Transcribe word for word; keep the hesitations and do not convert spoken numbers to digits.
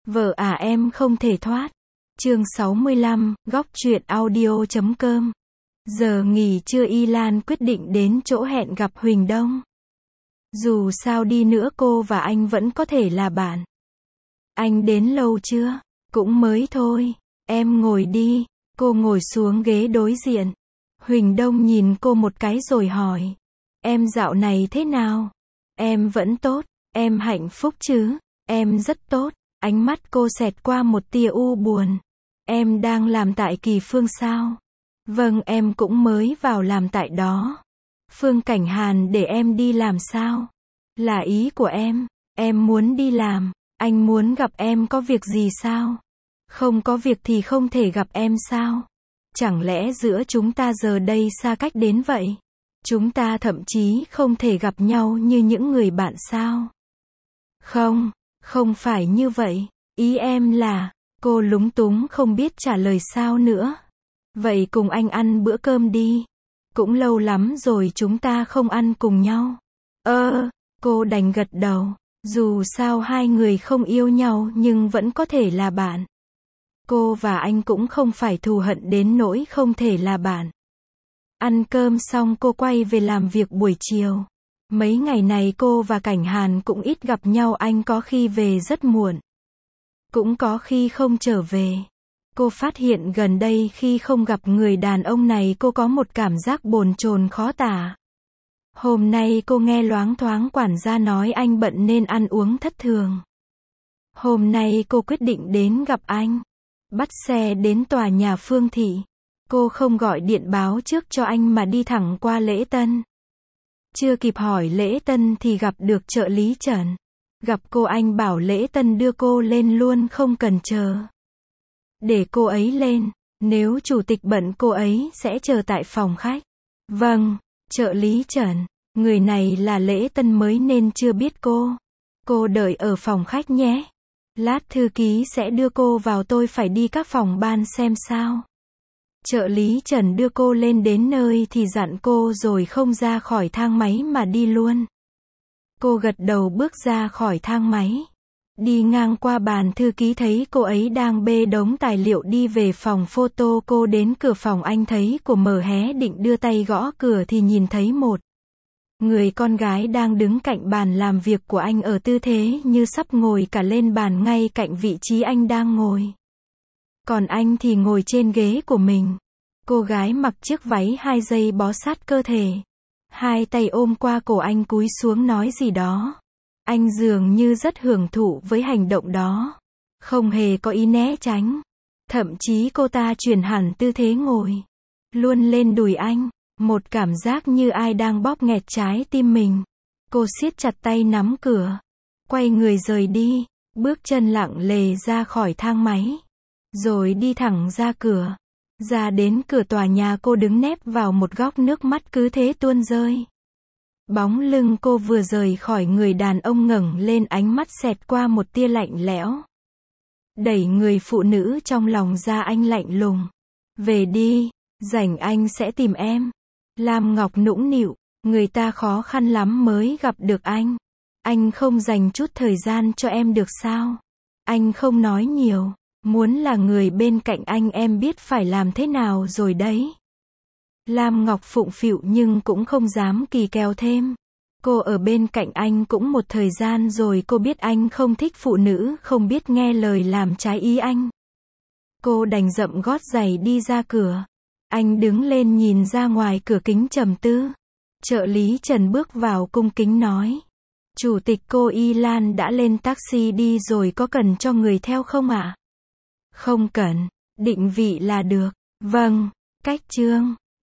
Vợ à em không thể thoát. Chương sáu mươi lăm, góc truyện audio chấm com. Giờ nghỉ trưa Y Lan quyết định đến chỗ hẹn gặp Huỳnh Đông. Dù sao đi nữa cô và anh vẫn có thể là bạn. Anh đến lâu chưa? Cũng mới thôi. Em ngồi đi. Cô ngồi xuống ghế đối diện. Huỳnh Đông nhìn cô một cái rồi hỏi. Em dạo này thế nào? Em vẫn tốt. Em hạnh phúc chứ? Em rất tốt. Ánh mắt cô xẹt qua một tia u buồn. Em đang làm tại Kỳ Phương sao? Vâng, em cũng mới vào làm tại đó. Phương Cảnh Hàn để em đi làm sao? Là ý của em. Em muốn đi làm. Anh muốn gặp em có việc gì sao? Không có việc thì không thể gặp em sao? Chẳng lẽ giữa chúng ta giờ đây xa cách đến vậy? Chúng ta thậm chí không thể gặp nhau như những người bạn sao? Không, không phải như vậy. Ý em là, cô lúng túng không biết trả lời sao nữa. Vậy cùng anh ăn bữa cơm đi. Cũng lâu lắm rồi chúng ta không ăn cùng nhau. Ơ, cô đành gật đầu. Dù sao hai người không yêu nhau nhưng vẫn có thể là bạn. Cô và anh cũng không phải thù hận đến nỗi không thể là bạn. Ăn cơm xong cô quay về làm việc buổi chiều. Mấy ngày này cô và Cảnh Hàn cũng ít gặp nhau, anh có khi về rất muộn. Cũng có khi không trở về. Cô phát hiện gần đây khi không gặp người đàn ông này cô có một cảm giác bồn chồn khó tả. Hôm nay cô nghe loáng thoáng quản gia nói anh bận nên ăn uống thất thường. Hôm nay cô quyết định đến gặp anh. Bắt xe đến tòa nhà Phương Thị. Cô không gọi điện báo trước cho anh mà đi thẳng qua lễ tân. Chưa kịp hỏi lễ tân thì gặp được trợ lý Trần. Gặp cô anh bảo lễ tân đưa cô lên luôn không cần chờ. Để cô ấy lên, nếu chủ tịch bận cô ấy sẽ chờ tại phòng khách. Vâng, trợ lý Trần, người này là lễ tân mới nên chưa biết cô. Cô đợi ở phòng khách nhé. Lát thư ký sẽ đưa cô vào, tôi phải đi các phòng ban xem sao. Trợ lý Trần đưa cô lên đến nơi thì dặn cô rồi không ra khỏi thang máy mà đi luôn. Cô gật đầu bước ra khỏi thang máy. Đi ngang qua bàn thư ký thấy cô ấy đang bê đống tài liệu đi về phòng photo. Cô đến cửa phòng anh thấy của mở hé định đưa tay gõ cửa thì nhìn thấy một người con gái đang đứng cạnh bàn làm việc của anh ở tư thế như sắp ngồi cả lên bàn ngay cạnh vị trí anh đang ngồi. Còn anh thì ngồi trên ghế của mình. Cô gái mặc chiếc váy hai dây bó sát cơ thể. Hai tay ôm qua cổ anh cúi xuống nói gì đó. Anh dường như rất hưởng thụ với hành động đó. Không hề có ý né tránh. Thậm chí cô ta chuyển hẳn tư thế ngồi luôn lên đùi anh. Một cảm giác như ai đang bóp nghẹt trái tim mình. Cô siết chặt tay nắm cửa. Quay người rời đi. Bước chân lặng lề ra khỏi thang máy. Rồi đi thẳng ra cửa. Ra đến cửa tòa nhà cô đứng nép vào một góc, nước mắt cứ thế tuôn rơi. Bóng lưng cô vừa rời khỏi người đàn ông ngẩng lên, ánh mắt xẹt qua một tia lạnh lẽo. Đẩy người phụ nữ trong lòng ra, anh lạnh lùng. Về đi, rảnh anh sẽ tìm em. Lam Ngọc nũng nịu, người ta khó khăn lắm mới gặp được anh. Anh không dành chút thời gian cho em được sao? Anh không nói nhiều. Muốn là người bên cạnh anh em biết phải làm thế nào rồi đấy. Lam Ngọc phụng phịu nhưng cũng không dám kỳ kèo thêm. Cô ở bên cạnh anh cũng một thời gian rồi, cô biết anh không thích phụ nữ không biết nghe lời làm trái ý anh. Cô đành dậm gót giày đi ra cửa. Anh đứng lên nhìn ra ngoài cửa kính trầm tư. Trợ lý Trần bước vào cung kính nói. Chủ tịch cô Y Lan đã lên taxi đi rồi, có cần cho người theo không ạ? À? Không cần, định vị là được. Vâng, cách Trương.